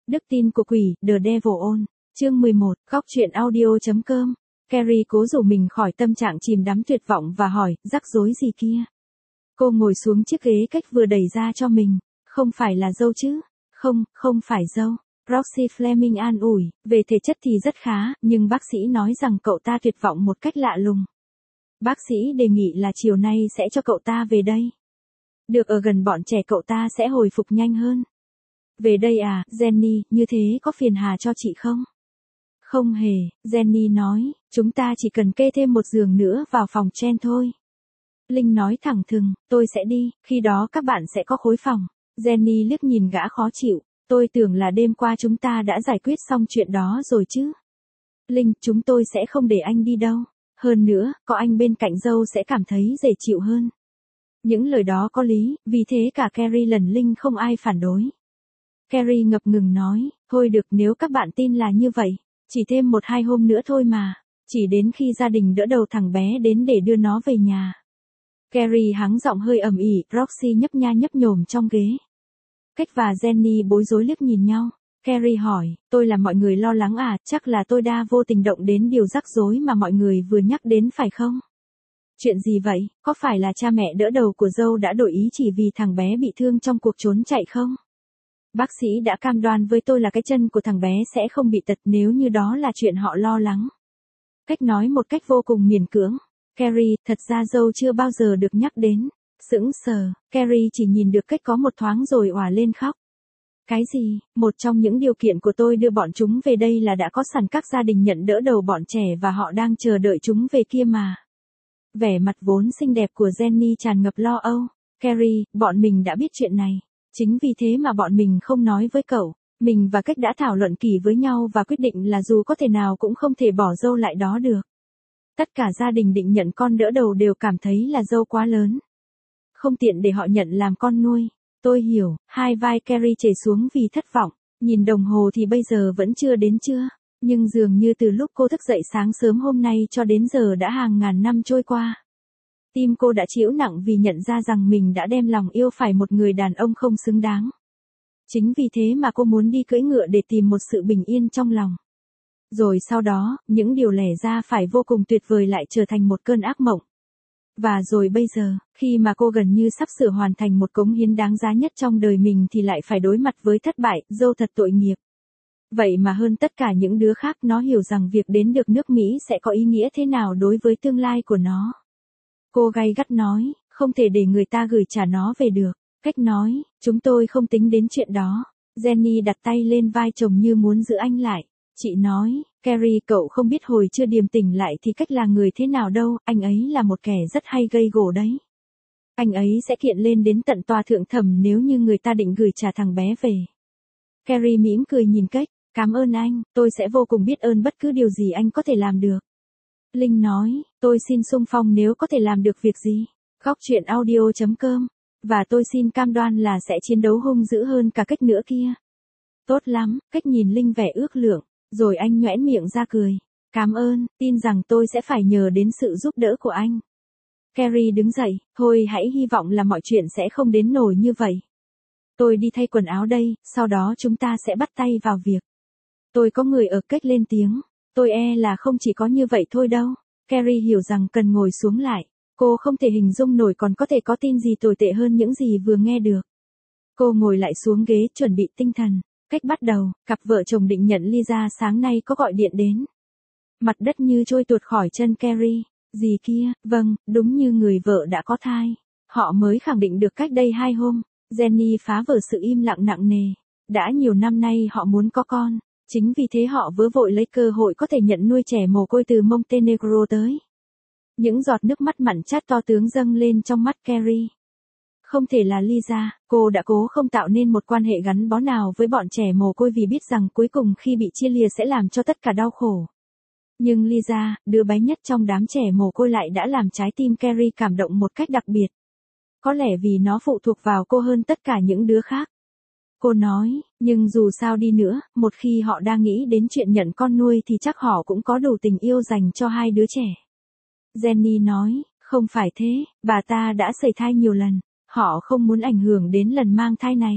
Đức tin của quỷ, The Devil On. Chương 11, Góc truyện audio.com. Carrie cố rủ mình khỏi tâm trạng chìm đắm tuyệt vọng và hỏi, rắc rối gì kia? Cô ngồi xuống chiếc ghế cách vừa đẩy ra cho mình. Không phải là dâu chứ? Không, không phải dâu. Roxy Fleming an ủi, về thể chất thì rất khá, nhưng bác sĩ nói rằng cậu ta tuyệt vọng một cách lạ lùng. Bác sĩ đề nghị là chiều nay sẽ cho cậu ta về đây. Được ở gần bọn trẻ cậu ta sẽ hồi phục nhanh hơn. Về đây à, Jenny, như thế có phiền hà cho chị không? Không hề, Jenny nói, chúng ta chỉ cần kê thêm một giường nữa vào phòng Chen thôi. Linh nói thẳng thừng, tôi sẽ đi, khi đó các bạn sẽ có khối phòng. Jenny liếc nhìn gã khó chịu, tôi tưởng là đêm qua chúng ta đã giải quyết xong chuyện đó rồi chứ. Linh, chúng tôi sẽ không để anh đi đâu. Hơn nữa, có anh bên cạnh dâu sẽ cảm thấy dễ chịu hơn. Những lời đó có lý, vì thế cả Carrie lẫn Linh không ai phản đối. Carrie ngập ngừng nói, thôi được nếu các bạn tin là như vậy, chỉ thêm 1-2 hôm nữa thôi mà, chỉ đến khi gia đình đỡ đầu thằng bé đến để đưa nó về nhà. Carrie hắng giọng hơi ầm ĩ, Roxy nhấp nha nhấp nhổm trong ghế. Cách và Jenny bối rối liếc nhìn nhau. Carrie hỏi, tôi làm mọi người lo lắng à, chắc là tôi đã vô tình động đến điều rắc rối mà mọi người vừa nhắc đến phải không? Chuyện gì vậy, có phải là cha mẹ đỡ đầu của dâu đã đổi ý chỉ vì thằng bé bị thương trong cuộc trốn chạy không? Bác sĩ đã cam đoan với tôi là cái chân của thằng bé sẽ không bị tật nếu như đó là chuyện họ lo lắng. Cách nói một cách vô cùng miễn cưỡng. Carrie, thật ra dâu chưa bao giờ được nhắc đến. Sững sờ, Carrie chỉ nhìn được cách có một thoáng rồi òa lên khóc. Cái gì, một trong những điều kiện của tôi đưa bọn chúng về đây là đã có sẵn các gia đình nhận đỡ đầu bọn trẻ và họ đang chờ đợi chúng về kia mà. Vẻ mặt vốn xinh đẹp của Jenny tràn ngập lo âu. Carrie, bọn mình đã biết chuyện này. Chính vì thế mà bọn mình không nói với cậu. Mình và Cách đã thảo luận kỹ với nhau và quyết định là dù có thể nào cũng không thể bỏ dâu lại đó được. Tất cả gia đình định nhận con đỡ đầu đều cảm thấy là dâu quá lớn. Không tiện để họ nhận làm con nuôi. Tôi hiểu, hai vai Carrie chảy xuống vì thất vọng. Nhìn đồng hồ thì bây giờ vẫn chưa đến trưa. Nhưng dường như từ lúc cô thức dậy sáng sớm hôm nay cho đến giờ đã hàng ngàn năm trôi qua. Tim cô đã chịu nặng vì nhận ra rằng mình đã đem lòng yêu phải một người đàn ông không xứng đáng. Chính vì thế mà cô muốn đi cưỡi ngựa để tìm một sự bình yên trong lòng. Rồi sau đó, những điều lẻ ra phải vô cùng tuyệt vời lại trở thành một cơn ác mộng. Và rồi bây giờ, khi mà cô gần như sắp sửa hoàn thành một cống hiến đáng giá nhất trong đời mình thì lại phải đối mặt với thất bại, dâu thật tội nghiệp. Vậy mà hơn tất cả những đứa khác nó hiểu rằng việc đến được nước Mỹ sẽ có ý nghĩa thế nào đối với tương lai của nó. Cô gay gắt nói, không thể để người ta gửi trả nó về được. Cách nói, chúng tôi không tính đến chuyện đó. Jenny đặt tay lên vai chồng như muốn giữ anh lại. Chị nói, Carrie cậu không biết hồi chưa điềm tỉnh lại thì Cách là người thế nào đâu, anh ấy là một kẻ rất hay gây gổ đấy. Anh ấy sẽ kiện lên đến tận tòa thượng thẩm nếu như người ta định gửi trả thằng bé về. Carrie mỉm cười nhìn Cách, cảm ơn anh, tôi sẽ vô cùng biết ơn bất cứ điều gì anh có thể làm được. Linh nói, tôi xin xung phong nếu có thể làm được việc gì. Góc truyện audio.com. Và tôi xin cam đoan là sẽ chiến đấu hung dữ hơn cả Cách nữa kia. Tốt lắm, Cách nhìn Linh vẻ ước lượng, rồi anh nhoẻn miệng ra cười. Cảm ơn, tin rằng tôi sẽ phải nhờ đến sự giúp đỡ của anh. Carrie đứng dậy, thôi hãy hy vọng là mọi chuyện sẽ không đến nổi như vậy. Tôi đi thay quần áo đây, sau đó chúng ta sẽ bắt tay vào việc. Tôi có người ở Cách lên tiếng. Tôi e là không chỉ có như vậy thôi đâu. Carrie hiểu rằng cần ngồi xuống lại. Cô không thể hình dung nổi còn có thể có tin gì tồi tệ hơn những gì vừa nghe được. Cô ngồi lại xuống ghế chuẩn bị tinh thần. Cách bắt đầu, cặp vợ chồng định nhận Lisa sáng nay có gọi điện đến. Mặt đất như trôi tuột khỏi chân Carrie. Gì kia, vâng, đúng như người vợ đã có thai. Họ mới khẳng định được cách đây 2 hôm. Jenny phá vỡ sự im lặng nặng nề. Đã nhiều năm nay họ muốn có con. Chính vì thế họ vớ vội lấy cơ hội có thể nhận nuôi trẻ mồ côi từ Montenegro tới. Những giọt nước mắt mặn chát to tướng dâng lên trong mắt Carrie. Không thể là Lisa, cô đã cố không tạo nên một quan hệ gắn bó nào với bọn trẻ mồ côi vì biết rằng cuối cùng khi bị chia lìa sẽ làm cho tất cả đau khổ. Nhưng Lisa, đứa bé nhất trong đám trẻ mồ côi lại đã làm trái tim Carrie cảm động một cách đặc biệt. Có lẽ vì nó phụ thuộc vào cô hơn tất cả những đứa khác. Cô nói, nhưng dù sao đi nữa, một khi họ đang nghĩ đến chuyện nhận con nuôi thì chắc họ cũng có đủ tình yêu dành cho 2 đứa trẻ. Jenny nói, không phải thế, bà ta đã sẩy thai nhiều lần. Họ không muốn ảnh hưởng đến lần mang thai này.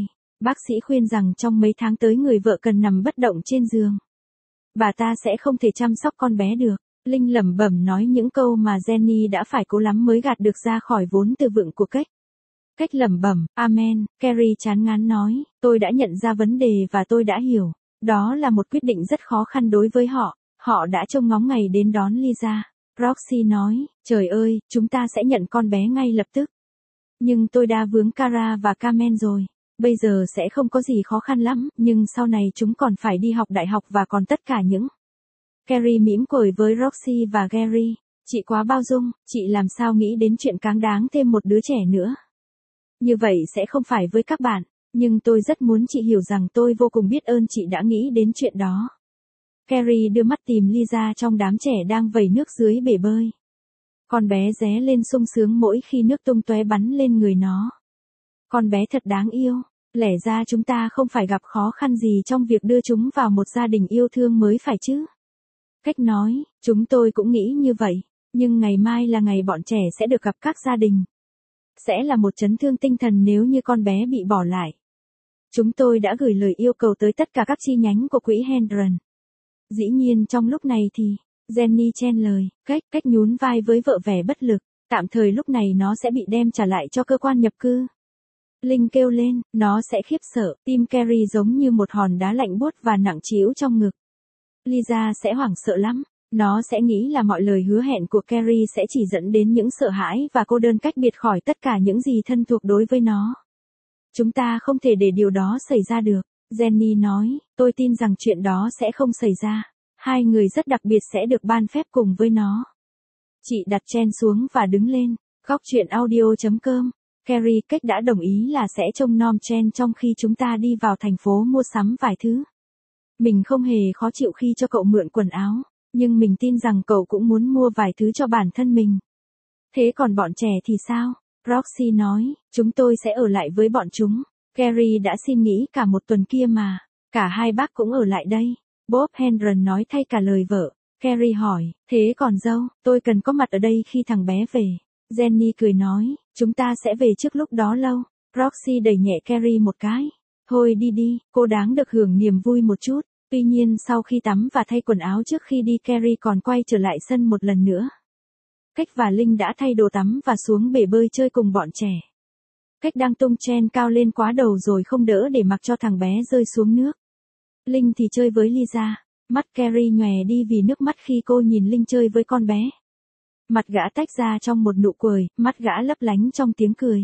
Bác sĩ khuyên rằng trong mấy tháng tới người vợ cần nằm bất động trên giường. Bà ta sẽ không thể chăm sóc con bé được. Linh lẩm bẩm nói những câu mà Jenny đã phải cố lắm mới gạt được ra khỏi vốn từ vựng của Cách. Cách lẩm bẩm, amen, Carrie chán ngán nói, tôi đã nhận ra vấn đề và tôi đã hiểu. Đó là một quyết định rất khó khăn đối với họ. Họ đã trông ngóng ngày đến đón Lisa. Roxy nói, trời ơi, chúng ta sẽ nhận con bé ngay lập tức. Nhưng tôi đã vướng Cara và Carmen rồi. Bây giờ sẽ không có gì khó khăn lắm, nhưng sau này chúng còn phải đi học đại học và còn tất cả những. Carrie mỉm cười với Roxy và Gary. Chị quá bao dung, chị làm sao nghĩ đến chuyện cáng đáng thêm một đứa trẻ nữa. Như vậy sẽ không phải với các bạn, nhưng tôi rất muốn chị hiểu rằng tôi vô cùng biết ơn chị đã nghĩ đến chuyện đó. Carrie đưa mắt tìm Lisa trong đám trẻ đang vẩy nước dưới bể bơi. Con bé ré lên sung sướng mỗi khi nước tung tóe bắn lên người nó. Con bé thật đáng yêu, lẽ ra chúng ta không phải gặp khó khăn gì trong việc đưa chúng vào một gia đình yêu thương mới phải chứ. Cách nói, chúng tôi cũng nghĩ như vậy, nhưng ngày mai là ngày bọn trẻ sẽ được gặp các gia đình. Sẽ là một chấn thương tinh thần nếu như con bé bị bỏ lại. Chúng tôi đã gửi lời yêu cầu tới tất cả các chi nhánh của quỹ Hendron. Dĩ nhiên trong lúc này thì, Jenny chen lời, cách nhún vai với vợ vẻ bất lực, tạm thời lúc này nó sẽ bị đem trả lại cho cơ quan nhập cư. Linh kêu lên, nó sẽ khiếp sợ, tim Carrie giống như một hòn đá lạnh buốt và nặng trĩu trong ngực. Lisa sẽ hoảng sợ lắm, nó sẽ nghĩ là mọi lời hứa hẹn của Carrie sẽ chỉ dẫn đến những sợ hãi và cô đơn cách biệt khỏi tất cả những gì thân thuộc đối với nó. Chúng ta không thể để điều đó xảy ra được, Jenny nói, tôi tin rằng chuyện đó sẽ không xảy ra. Hai người rất đặc biệt sẽ được ban phép cùng với nó. Chị đặt Chen xuống và đứng lên, góc chuyện audio.com. Carrie Cách đã đồng ý là sẽ trông nom Chen trong khi chúng ta đi vào thành phố mua sắm vài thứ. Mình không hề khó chịu khi cho cậu mượn quần áo, nhưng mình tin rằng cậu cũng muốn mua vài thứ cho bản thân mình. Thế còn bọn trẻ thì sao? Roxy nói, chúng tôi sẽ ở lại với bọn chúng. Carrie đã xin nghỉ cả một tuần kia mà, cả hai bác cũng ở lại đây. Bob Hendron nói thay cả lời vợ. Carrie hỏi, thế còn dâu, tôi cần có mặt ở đây khi thằng bé về. Jenny cười nói, chúng ta sẽ về trước lúc đó lâu. Roxy đẩy nhẹ Carrie một cái. Thôi đi đi, cô đáng được hưởng niềm vui một chút. Tuy nhiên sau khi tắm và thay quần áo trước khi đi Carrie còn quay trở lại sân một lần nữa. Cách và Linh đã thay đồ tắm và xuống bể bơi chơi cùng bọn trẻ. Cách đang tung Chen cao lên quá đầu rồi không đỡ để mặc cho thằng bé rơi xuống nước. Linh thì chơi với Lisa. Mắt Carrie nhòe đi vì nước mắt khi cô nhìn Linh chơi với con bé. Mặt gã tách ra trong một nụ cười, mắt gã lấp lánh trong tiếng cười.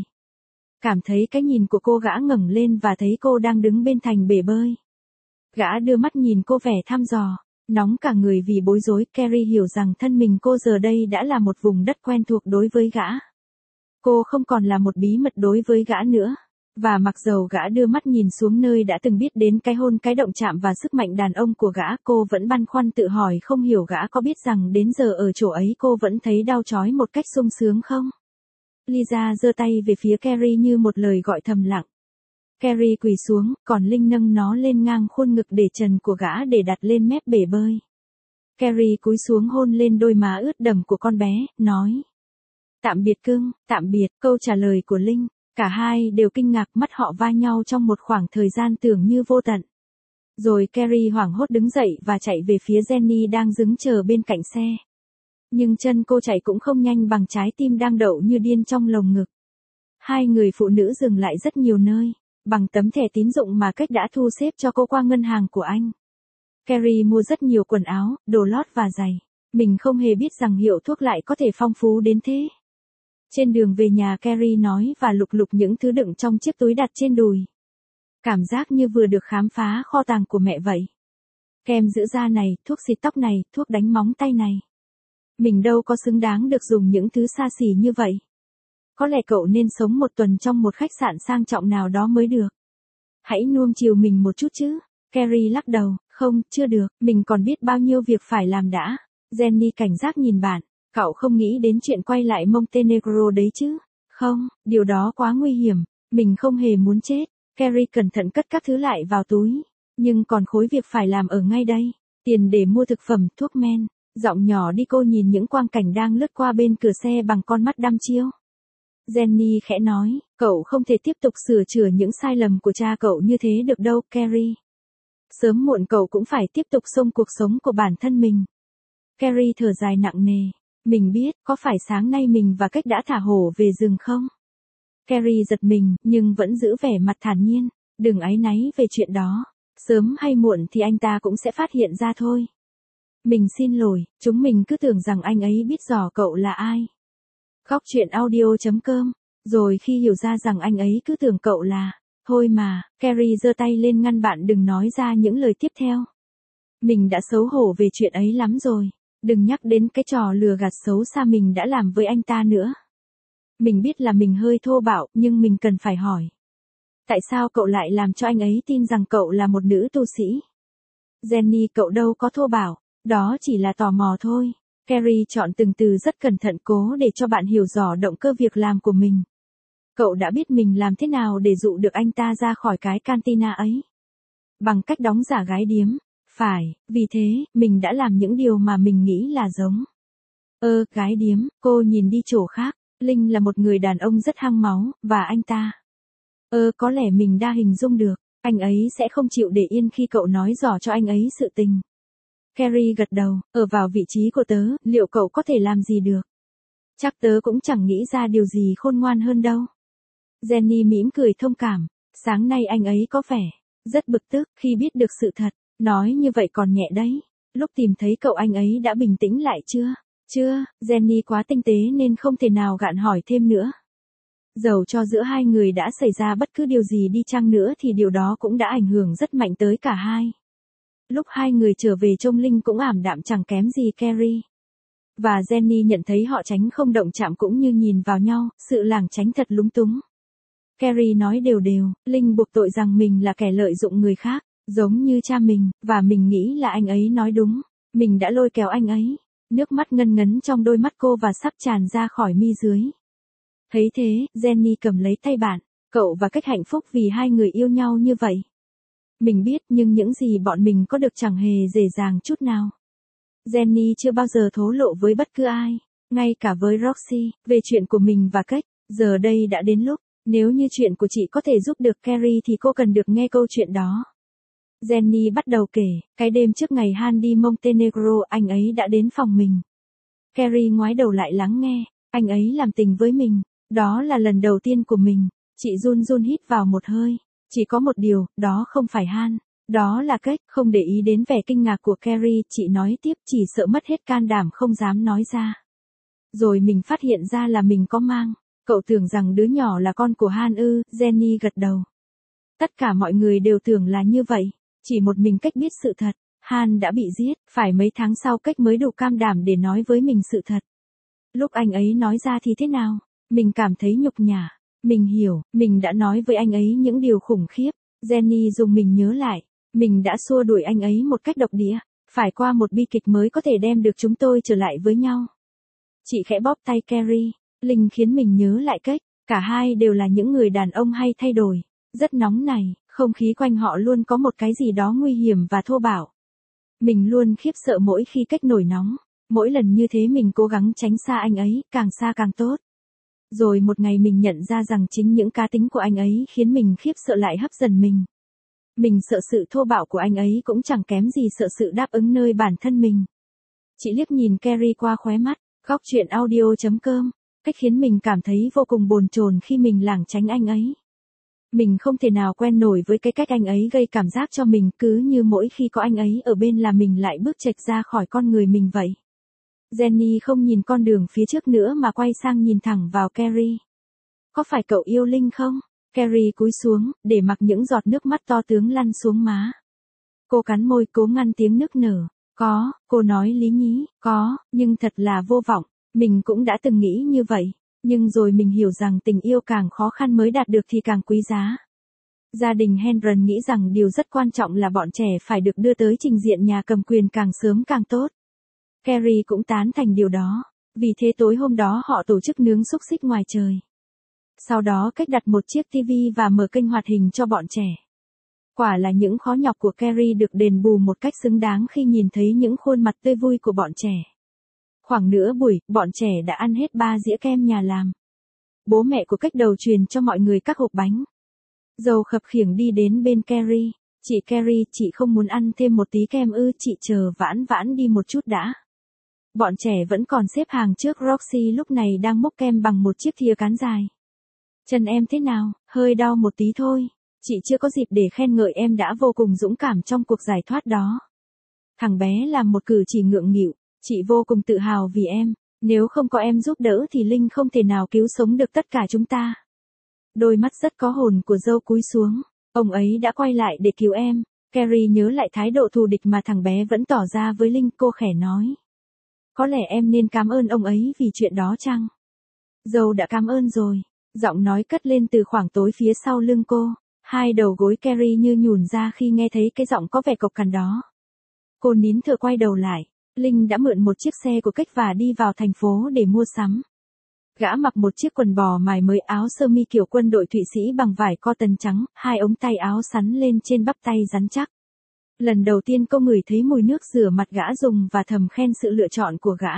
Cảm thấy cái nhìn của cô, gã ngẩng lên và thấy cô đang đứng bên thành bể bơi. Gã đưa mắt nhìn cô vẻ thăm dò, nóng cả người vì bối rối. Carrie hiểu rằng thân mình cô giờ đây đã là một vùng đất quen thuộc đối với gã. Cô không còn là một bí mật đối với gã nữa. Và mặc dầu gã đưa mắt nhìn xuống nơi đã từng biết đến cái hôn, cái động chạm và sức mạnh đàn ông của gã, cô vẫn băn khoăn tự hỏi không hiểu gã có biết rằng đến giờ ở chỗ ấy cô vẫn thấy đau chói một cách sung sướng không? Lisa giơ tay về phía Carrie như một lời gọi thầm lặng. Carrie quỳ xuống, còn Linh nâng nó lên ngang khuôn ngực để trần của gã để đặt lên mép bể bơi. Carrie cúi xuống hôn lên đôi má ướt đẫm của con bé, nói. Tạm biệt cưng, tạm biệt, câu trả lời của Linh. Cả hai đều kinh ngạc, mắt họ va nhau trong một khoảng thời gian tưởng như vô tận. Rồi Carrie hoảng hốt đứng dậy và chạy về phía Jenny đang đứng chờ bên cạnh xe. Nhưng chân cô chạy cũng không nhanh bằng trái tim đang đậu như điên trong lồng ngực. Hai người phụ nữ dừng lại rất nhiều nơi, bằng tấm thẻ tín dụng mà Cách đã thu xếp cho cô qua ngân hàng của anh. Carrie mua rất nhiều quần áo, đồ lót và giày. Mình không hề biết rằng hiệu thuốc lại có thể phong phú đến thế. Trên đường về nhà Carrie nói và lục lục những thứ đựng trong chiếc túi đặt trên đùi. Cảm giác như vừa được khám phá kho tàng của mẹ vậy. Kem dưỡng da này, thuốc xịt tóc này, thuốc đánh móng tay này. Mình đâu có xứng đáng được dùng những thứ xa xỉ như vậy. Có lẽ cậu nên sống một tuần trong một khách sạn sang trọng nào đó mới được. Hãy nuông chiều mình một chút chứ. Carrie lắc đầu, không, chưa được, mình còn biết bao nhiêu việc phải làm đã. Jenny cảnh giác nhìn bạn. Cậu không nghĩ đến chuyện quay lại Montenegro đấy chứ? Không, điều đó quá nguy hiểm. Mình không hề muốn chết. Carrie cẩn thận cất các thứ lại vào túi. Nhưng còn khối việc phải làm ở ngay đây. Tiền để mua thực phẩm, thuốc men. Giọng nhỏ đi, cô nhìn những quang cảnh đang lướt qua bên cửa xe bằng con mắt đăm chiêu. Jenny khẽ nói, cậu không thể tiếp tục sửa chữa những sai lầm của cha cậu như thế được đâu, Carrie. Sớm muộn cậu cũng phải tiếp tục sống cuộc sống của bản thân mình. Carrie thở dài nặng nề. Mình biết, có phải sáng nay mình và Cách đã thả hổ về rừng không? Carrie giật mình, nhưng vẫn giữ vẻ mặt thản nhiên. Đừng áy náy về chuyện đó. Sớm hay muộn thì anh ta cũng sẽ phát hiện ra thôi. Mình xin lỗi, chúng mình cứ tưởng rằng anh ấy biết rõ cậu là ai. Khóc chuyện audio.com. Rồi khi hiểu ra rằng anh ấy cứ tưởng cậu là... Thôi mà, Carrie giơ tay lên ngăn bạn đừng nói ra những lời tiếp theo. Mình đã xấu hổ về chuyện ấy lắm rồi. Đừng nhắc đến cái trò lừa gạt xấu xa mình đã làm với anh ta nữa. Mình biết là mình hơi thô bạo, nhưng mình cần phải hỏi. Tại sao cậu lại làm cho anh ấy tin rằng cậu là một nữ tu sĩ? Jenny, cậu đâu có thô bạo, đó chỉ là tò mò thôi. Carrie chọn từng từ rất cẩn thận cố để cho bạn hiểu rõ động cơ việc làm của mình. Cậu đã biết mình làm thế nào để dụ được anh ta ra khỏi cái cantina ấy. Bằng cách đóng giả gái điếm. Phải, vì thế, mình đã làm những điều mà mình nghĩ là giống. Gái điếm, cô nhìn đi chỗ khác. Linh là một người đàn ông rất hăng máu, và anh ta. Có lẽ mình đã hình dung được, anh ấy sẽ không chịu để yên khi cậu nói rõ cho anh ấy sự tình. Carrie gật đầu, ở vào vị trí của tớ, liệu cậu có thể làm gì được? Chắc tớ cũng chẳng nghĩ ra điều gì khôn ngoan hơn đâu. Jenny mỉm cười thông cảm, sáng nay anh ấy có vẻ rất bực tức khi biết được sự thật, nói như vậy còn nhẹ đấy. Lúc tìm thấy cậu anh ấy đã bình tĩnh lại chưa? Chưa, Jenny quá tinh tế nên không thể nào gạn hỏi thêm nữa. Dầu cho giữa hai người đã xảy ra bất cứ điều gì đi chăng nữa thì điều đó cũng đã ảnh hưởng rất mạnh tới cả hai. Lúc hai người trở về trông Linh cũng ảm đạm chẳng kém gì Carrie. Và Jenny nhận thấy họ tránh không động chạm cũng như nhìn vào nhau, sự lảng tránh thật lúng túng. Carrie nói đều đều, Linh buộc tội rằng mình là kẻ lợi dụng người khác, giống như cha mình, và mình nghĩ là anh ấy nói đúng. Mình đã lôi kéo anh ấy. Nước mắt ngân ngấn trong đôi mắt cô và sắp tràn ra khỏi mi dưới. Thấy thế, Jenny cầm lấy tay bạn, cậu và Cách hạnh phúc vì hai người yêu nhau như vậy. Mình biết nhưng những gì bọn mình có được chẳng hề dễ dàng chút nào. Jenny chưa bao giờ thổ lộ với bất cứ ai, ngay cả với Roxy, về chuyện của mình và Cách. Giờ đây đã đến lúc, nếu như chuyện của chị có thể giúp được Carrie thì cô cần được nghe câu chuyện đó. Jenny bắt đầu kể, cái đêm trước ngày Han đi Montenegro anh ấy đã đến phòng mình. Carrie ngoái đầu lại lắng nghe, anh ấy làm tình với mình, đó là lần đầu tiên của mình. Chị run run hít vào một hơi, chỉ có một điều, đó không phải Han, đó là Cách. Không để ý đến vẻ kinh ngạc của Carrie, chị nói tiếp, chỉ sợ mất hết can đảm không dám nói ra. Rồi mình phát hiện ra là mình có mang. Cậu tưởng rằng đứa nhỏ là con của Han ư? Jenny gật đầu. Tất cả mọi người đều tưởng là như vậy. Chỉ một mình Cách biết sự thật. Han đã bị giết, phải mấy tháng sau Cách mới đủ cam đảm để nói với mình sự thật. Lúc anh ấy nói ra thì thế nào? Mình cảm thấy nhục nhã. Mình hiểu, mình đã nói với anh ấy những điều khủng khiếp. Jenny dùng mình nhớ lại. Mình đã xua đuổi anh ấy một cách độc địa. Phải qua một bi kịch mới có thể đem được chúng tôi trở lại với nhau. Chị khẽ bóp tay Carrie. Linh khiến mình nhớ lại Cách. Cả hai đều là những người đàn ông hay thay đổi. Rất nóng này, không khí quanh họ luôn có một cái gì đó nguy hiểm và thô bạo. Mình luôn khiếp sợ mỗi khi Cách nổi nóng. Mỗi lần như thế mình cố gắng tránh xa anh ấy, càng xa càng tốt. Rồi một ngày mình nhận ra rằng chính những cá tính của anh ấy khiến mình khiếp sợ lại hấp dẫn mình. Mình sợ sự thô bạo của anh ấy cũng chẳng kém gì sợ sự đáp ứng nơi bản thân mình. Chị liếc nhìn Carrie qua khóe mắt, khóc chuyện audio.com. Cách khiến mình cảm thấy vô cùng bồn chồn khi mình lảng tránh anh ấy. Mình không thể nào quen nổi với cái cách anh ấy gây cảm giác cho mình, cứ như mỗi khi có anh ấy ở bên là mình lại bước chệch ra khỏi con người mình vậy. Jenny không nhìn con đường phía trước nữa mà quay sang nhìn thẳng vào Carrie. Có phải cậu yêu Linh không? Carrie cúi xuống, để mặc những giọt nước mắt to tướng lăn xuống má. Cô cắn môi cố ngăn tiếng nức nở. Có, cô nói lý nhí, có, nhưng thật là vô vọng. Mình cũng đã từng nghĩ như vậy. Nhưng rồi mình hiểu rằng tình yêu càng khó khăn mới đạt được thì càng quý giá. Gia đình Henron nghĩ rằng điều rất quan trọng là bọn trẻ phải được đưa tới trình diện nhà cầm quyền càng sớm càng tốt. Carrie cũng tán thành điều đó. Vì thế tối hôm đó họ tổ chức nướng xúc xích ngoài trời. Sau đó Cách đặt một chiếc TV và mở kênh hoạt hình cho bọn trẻ. Quả là những khó nhọc của Carrie được đền bù một cách xứng đáng khi nhìn thấy những khuôn mặt tươi vui của bọn trẻ. Khoảng nửa buổi, bọn trẻ đã ăn hết 3 dĩa kem nhà làm. bố mẹ của cách đầu truyền cho mọi người các hộp bánh. Dâu khập khiễng đi đến bên Carrie. Chị Carrie, chị không muốn ăn thêm một tí kem ư? Chị chờ Vãn Vãn đi một chút đã. Bọn trẻ vẫn còn xếp hàng trước Roxy lúc này đang múc kem bằng một chiếc thìa cán dài. Chân em thế nào? Hơi đau một tí thôi. Chị chưa có dịp để khen ngợi em đã vô cùng dũng cảm trong cuộc giải thoát đó. Thằng bé làm một cử chỉ ngượng nghịu. Chị vô cùng tự hào vì em. Nếu không có em giúp đỡ thì Linh không thể nào cứu sống được tất cả chúng ta. Đôi mắt rất có hồn của dâu cúi xuống. Ông ấy đã quay lại để cứu em. Carrie nhớ lại thái độ thù địch mà thằng bé vẫn tỏ ra với Linh, cô khẽ nói. Có lẽ em nên cảm ơn ông ấy vì chuyện đó chăng? Dâu đã cảm ơn rồi. Giọng nói cất lên từ khoảng tối phía sau lưng cô. Hai đầu gối Carrie như nhùn ra khi nghe thấy cái giọng có vẻ cộc cằn đó. Cô nín thở quay đầu lại. Linh đã mượn một chiếc xe của cách và đi vào thành phố để mua sắm. Gã mặc một chiếc quần bò mài mới, áo sơ mi kiểu quân đội Thụy Sĩ bằng vải cotton trắng, hai ống tay áo sắn lên trên bắp tay rắn chắc. Lần đầu tiên cô ngửi thấy mùi nước rửa mặt gã dùng và thầm khen sự lựa chọn của gã.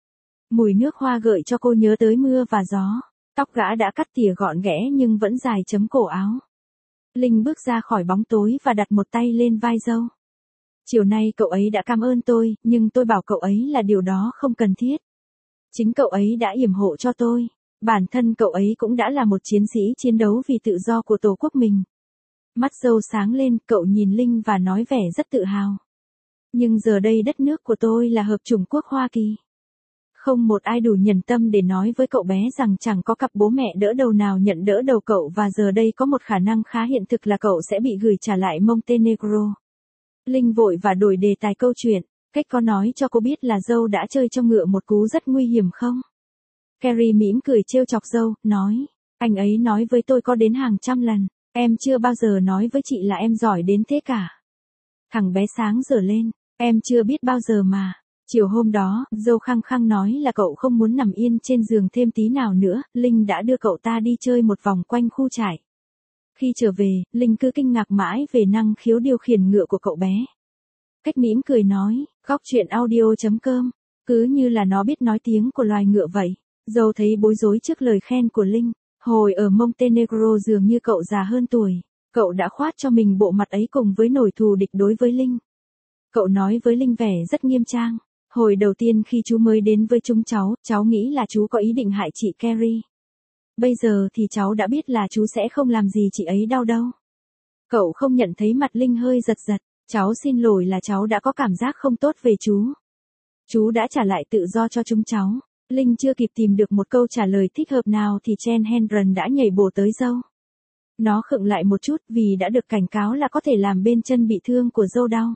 Mùi nước hoa gợi cho cô nhớ tới mưa và gió. Tóc gã đã cắt tỉa gọn ghẽ nhưng vẫn dài chấm cổ áo. Linh bước ra khỏi bóng tối và đặt một tay lên vai dâu. Chiều nay cậu ấy đã cảm ơn tôi, nhưng tôi bảo cậu ấy là điều đó không cần thiết. Chính cậu ấy đã yểm hộ cho tôi. Bản thân cậu ấy cũng đã là một chiến sĩ chiến đấu vì tự do của tổ quốc mình. Mắt dâu sáng lên, cậu nhìn Linh và nói vẻ rất tự hào. Nhưng giờ đây đất nước của tôi là hợp chủng quốc Hoa Kỳ. Không một ai đủ nhẫn tâm để nói với cậu bé rằng chẳng có cặp bố mẹ đỡ đầu nào nhận đỡ đầu cậu và giờ đây có một khả năng khá hiện thực là cậu sẽ bị gửi trả lại Montenegro. Linh vội và đổi đề tài câu chuyện. Cách có nói cho cô biết là dâu đã chơi cho ngựa một cú rất nguy hiểm không? Carrie mỉm cười trêu chọc dâu, nói. Anh ấy nói với tôi có đến hàng trăm lần. Em chưa bao giờ nói với chị là em giỏi đến thế cả. Thằng bé sáng dở lên. Em chưa biết bao giờ mà. Chiều hôm đó, dâu khăng khăng nói là cậu không muốn nằm yên trên giường thêm tí nào nữa. Linh đã đưa cậu ta đi chơi một vòng quanh khu trại. Khi trở về, Linh cứ kinh ngạc mãi về năng khiếu điều khiển ngựa của cậu bé. Cách mỉm cười nói, góc chuyện audio.com, cứ như là nó biết nói tiếng của loài ngựa vậy. Dâu thấy bối rối trước lời khen của Linh. Hồi ở Montenegro dường như cậu già hơn tuổi. Cậu đã khoát cho mình bộ mặt ấy cùng với nỗi thù địch đối với Linh. Cậu nói với Linh vẻ rất nghiêm trang. Hồi đầu tiên khi chú mới đến với chúng cháu nghĩ là chú có ý định hại chị Carrie. Bây giờ thì cháu đã biết là chú sẽ không làm gì chị ấy đau đâu. Cậu không nhận thấy mặt Linh hơi giật giật. Cháu xin lỗi là cháu đã có cảm giác không tốt về chú. Chú đã trả lại tự do cho chúng cháu. Linh chưa kịp tìm được một câu trả lời thích hợp nào thì Chen Hendren đã nhảy bổ tới dâu. Nó khựng lại một chút vì đã được cảnh cáo là có thể làm bên chân bị thương của dâu đau.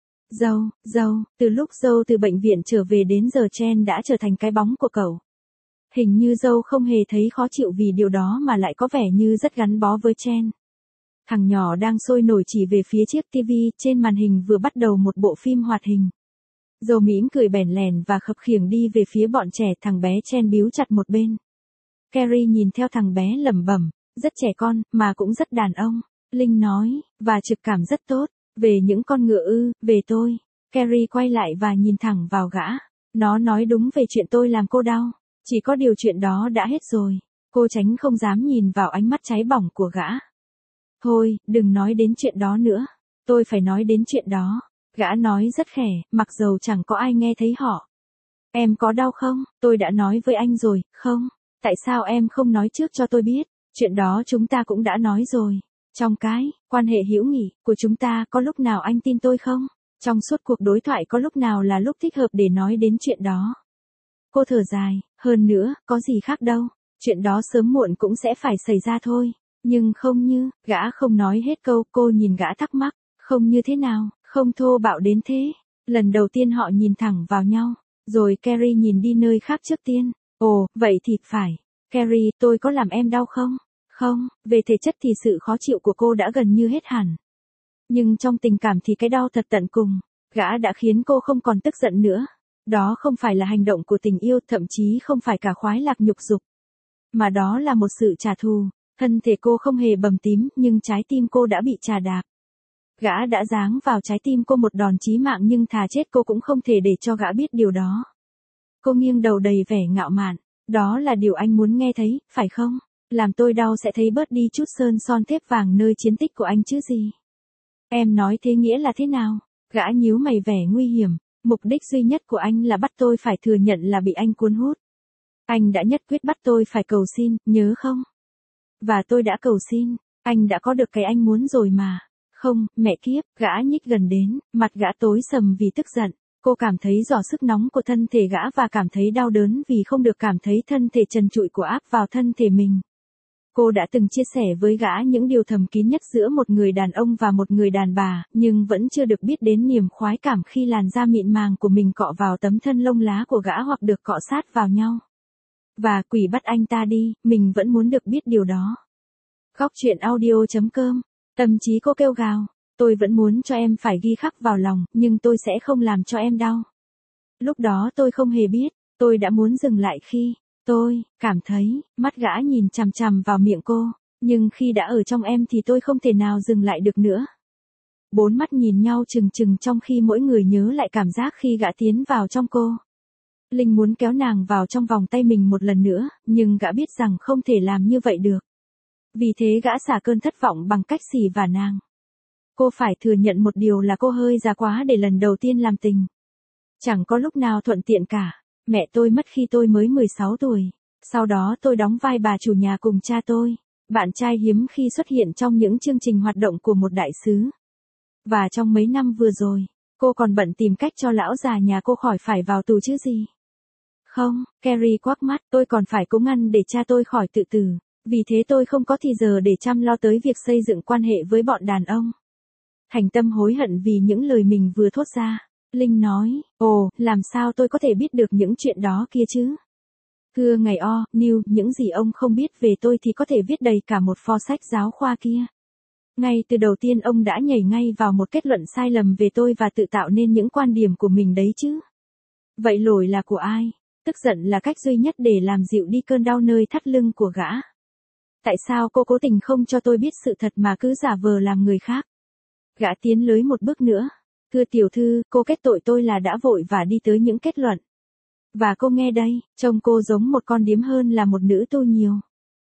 Dâu, từ lúc dâu từ bệnh viện trở về đến giờ Chen đã trở thành cái bóng của cậu. Hình như dâu không hề thấy khó chịu vì điều đó mà lại có vẻ như rất gắn bó với Chen. Thằng nhỏ đang sôi nổi chỉ về phía chiếc TV, trên màn hình vừa bắt đầu một bộ phim hoạt hình. Dâu mỉm cười bèn lèn và khập khiễng đi về phía bọn trẻ, thằng bé Chen bíu chặt một bên. Carrie nhìn theo thằng bé lẩm bẩm, rất trẻ con, mà cũng rất đàn ông. Linh nói, và trực cảm rất tốt, về những con ngựa ư, về tôi. Carrie quay lại và nhìn thẳng vào gã. Nó nói đúng về chuyện tôi làm cô đau. Chỉ có điều chuyện đó đã hết rồi. Cô tránh không dám nhìn vào ánh mắt cháy bỏng của gã. Thôi, đừng nói đến chuyện đó nữa. Tôi phải nói đến chuyện đó. Gã nói rất khẽ, mặc dầu chẳng có ai nghe thấy họ. Em có đau không? Tôi đã nói với anh rồi, không? Tại sao em không nói trước cho tôi biết? Chuyện đó chúng ta cũng đã nói rồi. Trong cái quan hệ hữu nghị của chúng ta có lúc nào anh tin tôi không? Trong suốt cuộc đối thoại có lúc nào là lúc thích hợp để nói đến chuyện đó? Cô thở dài, hơn nữa, có gì khác đâu. Chuyện đó sớm muộn cũng sẽ phải xảy ra thôi. Nhưng không như, gã không nói hết câu, cô nhìn gã thắc mắc, không như thế nào, không thô bạo đến thế. Lần đầu tiên họ nhìn thẳng vào nhau, rồi Carrie nhìn đi nơi khác trước tiên. Ồ, vậy thì phải. Carrie, tôi có làm em đau không? Không, về thể chất thì sự khó chịu của cô đã gần như hết hẳn. Nhưng trong tình cảm thì cái đau thật tận cùng. Gã đã khiến cô không còn tức giận nữa. Đó không phải là hành động của tình yêu, thậm chí không phải cả khoái lạc nhục dục. Mà đó là một sự trả thù. Thân thể cô không hề bầm tím, nhưng trái tim cô đã bị chà đạp. Gã đã giáng vào trái tim cô một đòn chí mạng nhưng thà chết cô cũng không thể để cho gã biết điều đó. Cô nghiêng đầu đầy vẻ ngạo mạn. Đó là điều anh muốn nghe thấy, phải không? Làm tôi đau sẽ thấy bớt đi chút sơn son thép vàng nơi chiến tích của anh chứ gì. Em nói thế nghĩa là thế nào? Gã nhíu mày vẻ nguy hiểm. Mục đích duy nhất của anh là bắt tôi phải thừa nhận là bị anh cuốn hút. Anh đã nhất quyết bắt tôi phải cầu xin, nhớ không? Và tôi đã cầu xin, anh đã có được cái anh muốn rồi mà. Không, mẹ kiếp, gã nhích gần đến, mặt gã tối sầm vì tức giận. Cô cảm thấy rõ sức nóng của thân thể gã và cảm thấy đau đớn vì không được cảm thấy thân thể trần trụi của áp vào thân thể mình. Cô đã từng chia sẻ với gã những điều thầm kín nhất giữa một người đàn ông và một người đàn bà, nhưng vẫn chưa được biết đến niềm khoái cảm khi làn da mịn màng của mình cọ vào tấm thân lông lá của gã hoặc được cọ sát vào nhau. Và quỷ bắt anh ta đi, mình vẫn muốn được biết điều đó. Góc truyện audio.com. Tâm trí cô kêu gào, tôi vẫn muốn cho em phải ghi khắc vào lòng, nhưng tôi sẽ không làm cho em đau. Lúc đó tôi không hề biết, tôi đã muốn dừng lại khi tôi cảm thấy, mắt gã nhìn chằm chằm vào miệng cô, nhưng khi đã ở trong em thì tôi không thể nào dừng lại được nữa. Bốn mắt nhìn nhau chừng chừng trong khi mỗi người nhớ lại cảm giác khi gã tiến vào trong cô. Linh muốn kéo nàng vào trong vòng tay mình một lần nữa, nhưng gã biết rằng không thể làm như vậy được. Vì thế gã xả cơn thất vọng bằng cách xỉ vả nàng. Cô phải thừa nhận một điều là cô hơi già quá để lần đầu tiên làm tình. Chẳng có lúc nào thuận tiện cả. Mẹ tôi mất khi tôi mới 16 tuổi. Sau đó tôi đóng vai bà chủ nhà cùng cha tôi. Bạn trai hiếm khi xuất hiện trong những chương trình hoạt động của một đại sứ. Và trong mấy năm vừa rồi, cô còn bận tìm cách cho lão già nhà cô khỏi phải vào tù chứ gì. Không, Carrie quắc mắt, tôi còn phải cố ngăn để cha tôi khỏi tự tử. Vì thế tôi không có thì giờ để chăm lo tới việc xây dựng quan hệ với bọn đàn ông. Thành tâm hối hận vì những lời mình vừa thốt ra. Linh nói, ồ, làm sao tôi có thể biết được những chuyện đó kia chứ? Thưa ngài Neil, những gì ông không biết về tôi thì có thể viết đầy cả một pho sách giáo khoa kia. Ngay từ đầu tiên ông đã nhảy ngay vào một kết luận sai lầm về tôi và tự tạo nên những quan điểm của mình đấy chứ. Vậy lỗi là của ai? Tức giận là cách duy nhất để làm dịu đi cơn đau nơi thắt lưng của gã. Tại sao cô cố tình không cho tôi biết sự thật mà cứ giả vờ làm người khác? Gã tiến lưới một bước nữa. Thưa tiểu thư, cô kết tội tôi là đã vội và đi tới những kết luận. Và cô nghe đây, trông cô giống một con điếm hơn là một nữ tu nhiều.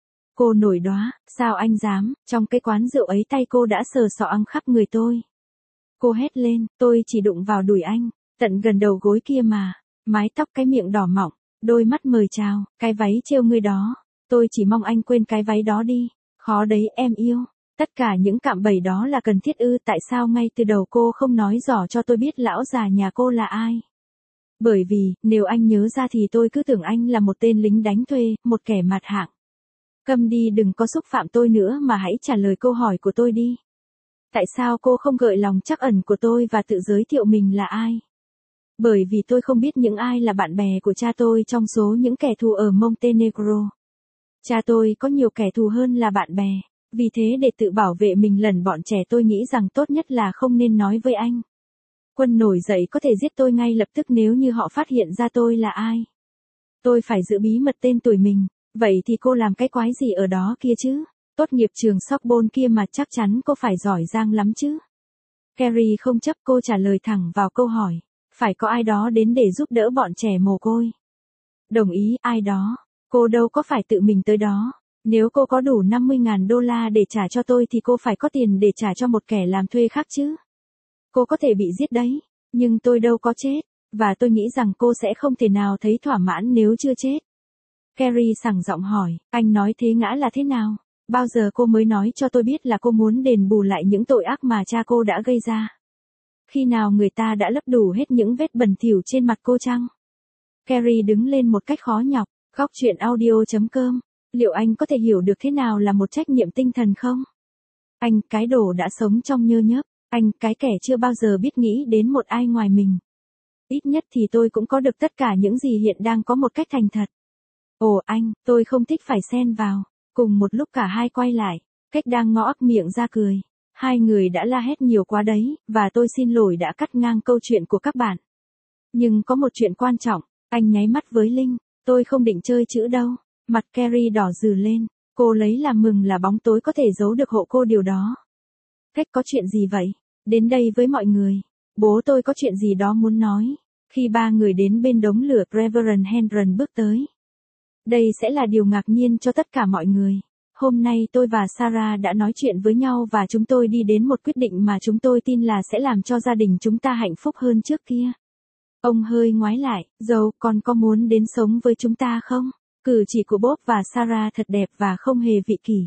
Cô nổi đoá, sao anh dám, trong cái quán rượu ấy tay cô đã sờ soạng khắp người tôi. Cô hét lên, tôi chỉ đụng vào đùi anh, tận gần đầu gối kia mà, mái tóc cái miệng đỏ mọng, đôi mắt mời chào, cái váy trêu ngươi đó, tôi chỉ mong anh quên cái váy đó đi, khó đấy em yêu. Tất cả những cạm bẫy đó là cần thiết ư? Tại sao ngay từ đầu cô không nói rõ cho tôi biết lão già nhà cô là ai? Bởi vì, nếu anh nhớ ra thì tôi cứ tưởng anh là một tên lính đánh thuê, một kẻ mạt hạng. Câm đi, đừng có xúc phạm tôi nữa mà hãy trả lời câu hỏi của tôi đi. Tại sao cô không gợi lòng trắc ẩn của tôi và tự giới thiệu mình là ai? Bởi vì tôi không biết những ai là bạn bè của cha tôi trong số những kẻ thù ở Montenegro. Cha tôi có nhiều kẻ thù hơn là bạn bè. Vì thế để tự bảo vệ mình lần bọn trẻ tôi nghĩ rằng tốt nhất là không nên nói với anh. Quân nổi dậy có thể giết tôi ngay lập tức nếu như họ phát hiện ra tôi là ai. Tôi phải giữ bí mật tên tuổi mình, vậy thì cô làm cái quái gì ở đó kia chứ? Tốt nghiệp trường Sorbonne kia mà chắc chắn cô phải giỏi giang lắm chứ. Carrie không chấp, cô trả lời thẳng vào câu hỏi. Phải có ai đó đến để giúp đỡ bọn trẻ mồ côi. Đồng ý, ai đó. Cô đâu có phải tự mình tới đó. Nếu cô có đủ 50.000 đô la để trả cho tôi thì cô phải có tiền để trả cho một kẻ làm thuê khác chứ. Cô có thể bị giết đấy, nhưng tôi đâu có chết, và tôi nghĩ rằng cô sẽ không thể nào thấy thỏa mãn nếu chưa chết. Carrie sảng giọng hỏi, anh nói thế ngã là thế nào? Bao giờ cô mới nói cho tôi biết là cô muốn đền bù lại những tội ác mà cha cô đã gây ra? Khi nào người ta đã lấp đủ hết những vết bẩn thỉu trên mặt cô chăng? Carrie đứng lên một cách khó nhọc, góc truyện audio.com. Liệu anh có thể hiểu được thế nào là một trách nhiệm tinh thần không? Anh, cái đồ đã sống trong nhơ nhớp. Anh, cái kẻ chưa bao giờ biết nghĩ đến một ai ngoài mình. Ít nhất thì tôi cũng có được tất cả những gì hiện đang có một cách thành thật. Ồ anh, tôi không thích phải xen vào. Cùng một lúc cả hai quay lại, cách đang ngõ ấp miệng ra cười. Hai người đã la hét nhiều quá đấy, và tôi xin lỗi đã cắt ngang câu chuyện của các bạn. Nhưng có một chuyện quan trọng, anh nháy mắt với Linh, tôi không định chơi chữ đâu. Mặt Carrie đỏ rừ lên, cô lấy làm mừng là bóng tối có thể giấu được hộ cô điều đó. Cách có chuyện gì vậy? Đến đây với mọi người. Bố tôi có chuyện gì đó muốn nói. Khi ba người đến bên đống lửa, Reverend Henry bước tới. Đây sẽ là điều ngạc nhiên cho tất cả mọi người. Hôm nay tôi và Sarah đã nói chuyện với nhau và chúng tôi đi đến một quyết định mà chúng tôi tin là sẽ làm cho gia đình chúng ta hạnh phúc hơn trước kia. Ông hơi ngoái lại, dâu, con có muốn đến sống với chúng ta không? Cử chỉ của Bob và Sarah thật đẹp và không hề vị kỷ.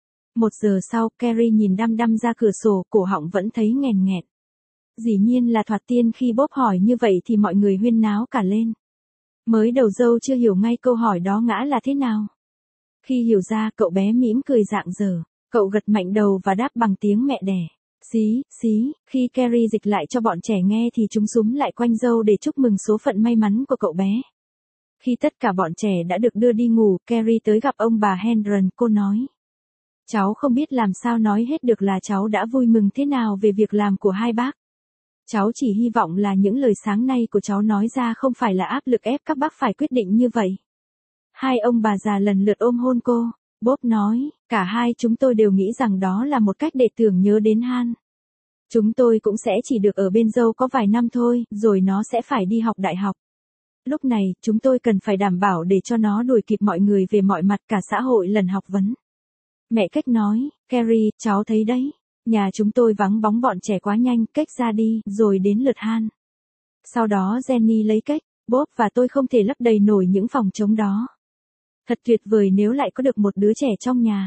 1 giờ sau, Carrie nhìn đăm đăm ra cửa sổ, cổ họng vẫn thấy nghẹn nghẹn. Dĩ nhiên là thoạt tiên khi Bob hỏi như vậy thì mọi người huyên náo cả lên. Mới đầu dâu chưa hiểu ngay câu hỏi đó ngã là thế nào. Khi hiểu ra, cậu bé mỉm cười rạng rỡ, cậu gật mạnh đầu và đáp bằng tiếng mẹ đẻ. Xí, xí, khi Carrie dịch lại cho bọn trẻ nghe thì chúng xúm lại quanh dâu để chúc mừng số phận may mắn của cậu bé. Khi tất cả bọn trẻ đã được đưa đi ngủ, Carrie tới gặp ông bà Hendron, cô nói. Cháu không biết làm sao nói hết được là cháu đã vui mừng thế nào về việc làm của hai bác. Cháu chỉ hy vọng là những lời sáng nay của cháu nói ra không phải là áp lực ép các bác phải quyết định như vậy. Hai ông bà già lần lượt ôm hôn cô. Bob nói, cả hai chúng tôi đều nghĩ rằng đó là một cách để tưởng nhớ đến Han. Chúng tôi cũng sẽ chỉ được ở bên dâu có vài năm thôi, rồi nó sẽ phải đi học đại học. Lúc này, chúng tôi cần phải đảm bảo để cho nó đuổi kịp mọi người về mọi mặt cả xã hội lần học vấn. Mẹ Cách nói, Carrie, cháu thấy đấy, nhà chúng tôi vắng bóng bọn trẻ quá nhanh, Cách ra đi, rồi đến lượt Han. Sau đó Jenny lấy Cách, Bob và tôi không thể lấp đầy nổi những phòng trống đó. Thật tuyệt vời nếu lại có được một đứa trẻ trong nhà.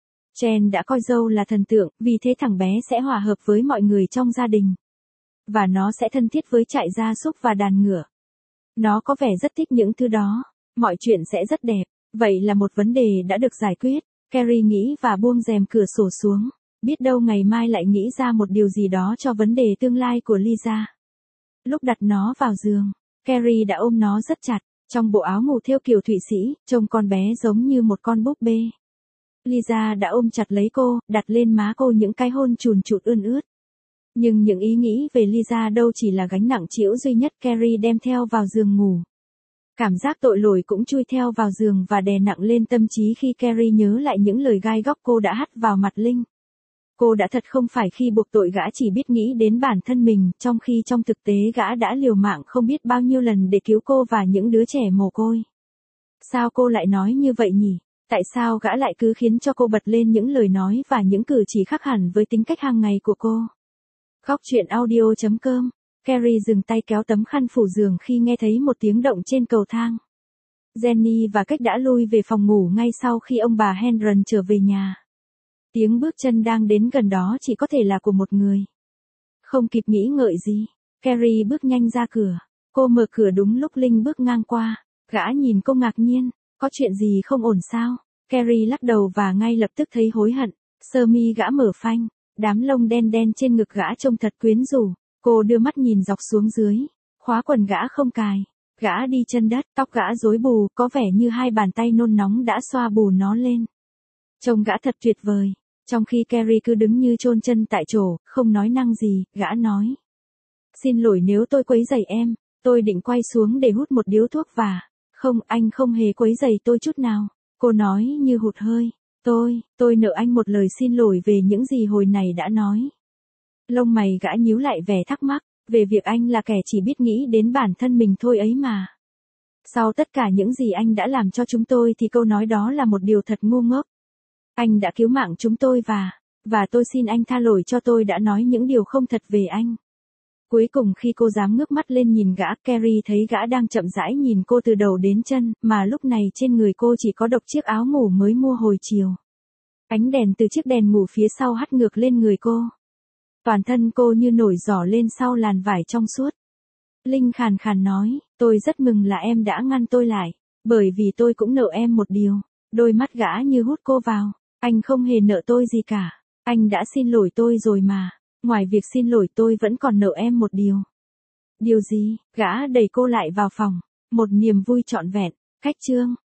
Jen đã coi dâu là thần tượng, vì thế thằng bé sẽ hòa hợp với mọi người trong gia đình. Và nó sẽ thân thiết với trại gia súc và đàn ngựa. Nó có vẻ rất thích những thứ đó. Mọi chuyện sẽ rất đẹp. Vậy là một vấn đề đã được giải quyết. Carrie nghĩ và buông rèm cửa sổ xuống. Biết đâu ngày mai lại nghĩ ra một điều gì đó cho vấn đề tương lai của Lisa. Lúc đặt nó vào giường, Carrie đã ôm nó rất chặt. Trong bộ áo ngủ thêu kiểu Thụy Sĩ, trông con bé giống như một con búp bê. Lisa đã ôm chặt lấy cô, đặt lên má cô những cái hôn chùn chụt ươn ướt. Nhưng những ý nghĩ về Lisa đâu chỉ là gánh nặng trĩu duy nhất Carrie đem theo vào giường ngủ. Cảm giác tội lỗi cũng chui theo vào giường và đè nặng lên tâm trí khi Carrie nhớ lại những lời gai góc cô đã hắt vào mặt Linh. Cô đã thật không phải khi buộc tội gã chỉ biết nghĩ đến bản thân mình, trong khi trong thực tế gã đã liều mạng không biết bao nhiêu lần để cứu cô và những đứa trẻ mồ côi. Sao cô lại nói như vậy nhỉ? Tại sao gã lại cứ khiến cho cô bật lên những lời nói và những cử chỉ khác hẳn với tính cách hàng ngày của cô? Góc truyện audio.com. Carrie dừng tay kéo tấm khăn phủ giường khi nghe thấy một tiếng động trên cầu thang. Jenny và Cách đã lui về phòng ngủ ngay sau khi ông bà Hendron trở về nhà. Tiếng bước chân đang đến gần đó chỉ có thể là của một người. Không kịp nghĩ ngợi gì, Carrie bước nhanh ra cửa. Cô mở cửa đúng lúc Linh bước ngang qua. Gã nhìn cô ngạc nhiên. Có chuyện gì không ổn sao? Carrie lắc đầu và ngay lập tức thấy hối hận. Sơ mi gã mở phanh. Đám lông đen đen trên ngực gã trông thật quyến rũ. Cô đưa mắt nhìn dọc xuống dưới. Khóa quần gã không cài. Gã đi chân đất, tóc gã rối bù, có vẻ như hai bàn tay nôn nóng đã xoa bù nó lên. Trông gã thật tuyệt vời. Trong khi Carrie cứ đứng như chôn chân tại chỗ, không nói năng gì, gã nói. Xin lỗi nếu tôi quấy rầy em, tôi định quay xuống để hút một điếu thuốc và... Không, anh không hề quấy rầy tôi chút nào. Cô nói như hụt hơi. Tôi nợ anh một lời xin lỗi về những gì hồi này đã nói. Lông mày gã nhíu lại vẻ thắc mắc, về việc anh là kẻ chỉ biết nghĩ đến bản thân mình thôi ấy mà. Sau tất cả những gì anh đã làm cho chúng tôi thì câu nói đó là một điều thật ngu ngốc. Anh đã cứu mạng chúng tôi và tôi xin anh tha lỗi cho tôi đã nói những điều không thật về anh. Cuối cùng khi cô dám ngước mắt lên nhìn gã, Carrie thấy gã đang chậm rãi nhìn cô từ đầu đến chân, mà lúc này trên người cô chỉ có độc chiếc áo ngủ mới mua hồi chiều. Ánh đèn từ chiếc đèn ngủ phía sau hắt ngược lên người cô. Toàn thân cô như nổi giỏ lên sau làn vải trong suốt. Linh khàn khàn nói, tôi rất mừng là em đã ngăn tôi lại, bởi vì tôi cũng nợ em một điều. Đôi mắt gã như hút cô vào. Anh không hề nợ tôi gì cả. Anh đã xin lỗi tôi rồi mà. Ngoài việc xin lỗi tôi vẫn còn nợ em một điều. Điều gì? Gã đẩy cô lại vào phòng. Một niềm vui trọn vẹn. Cách chương.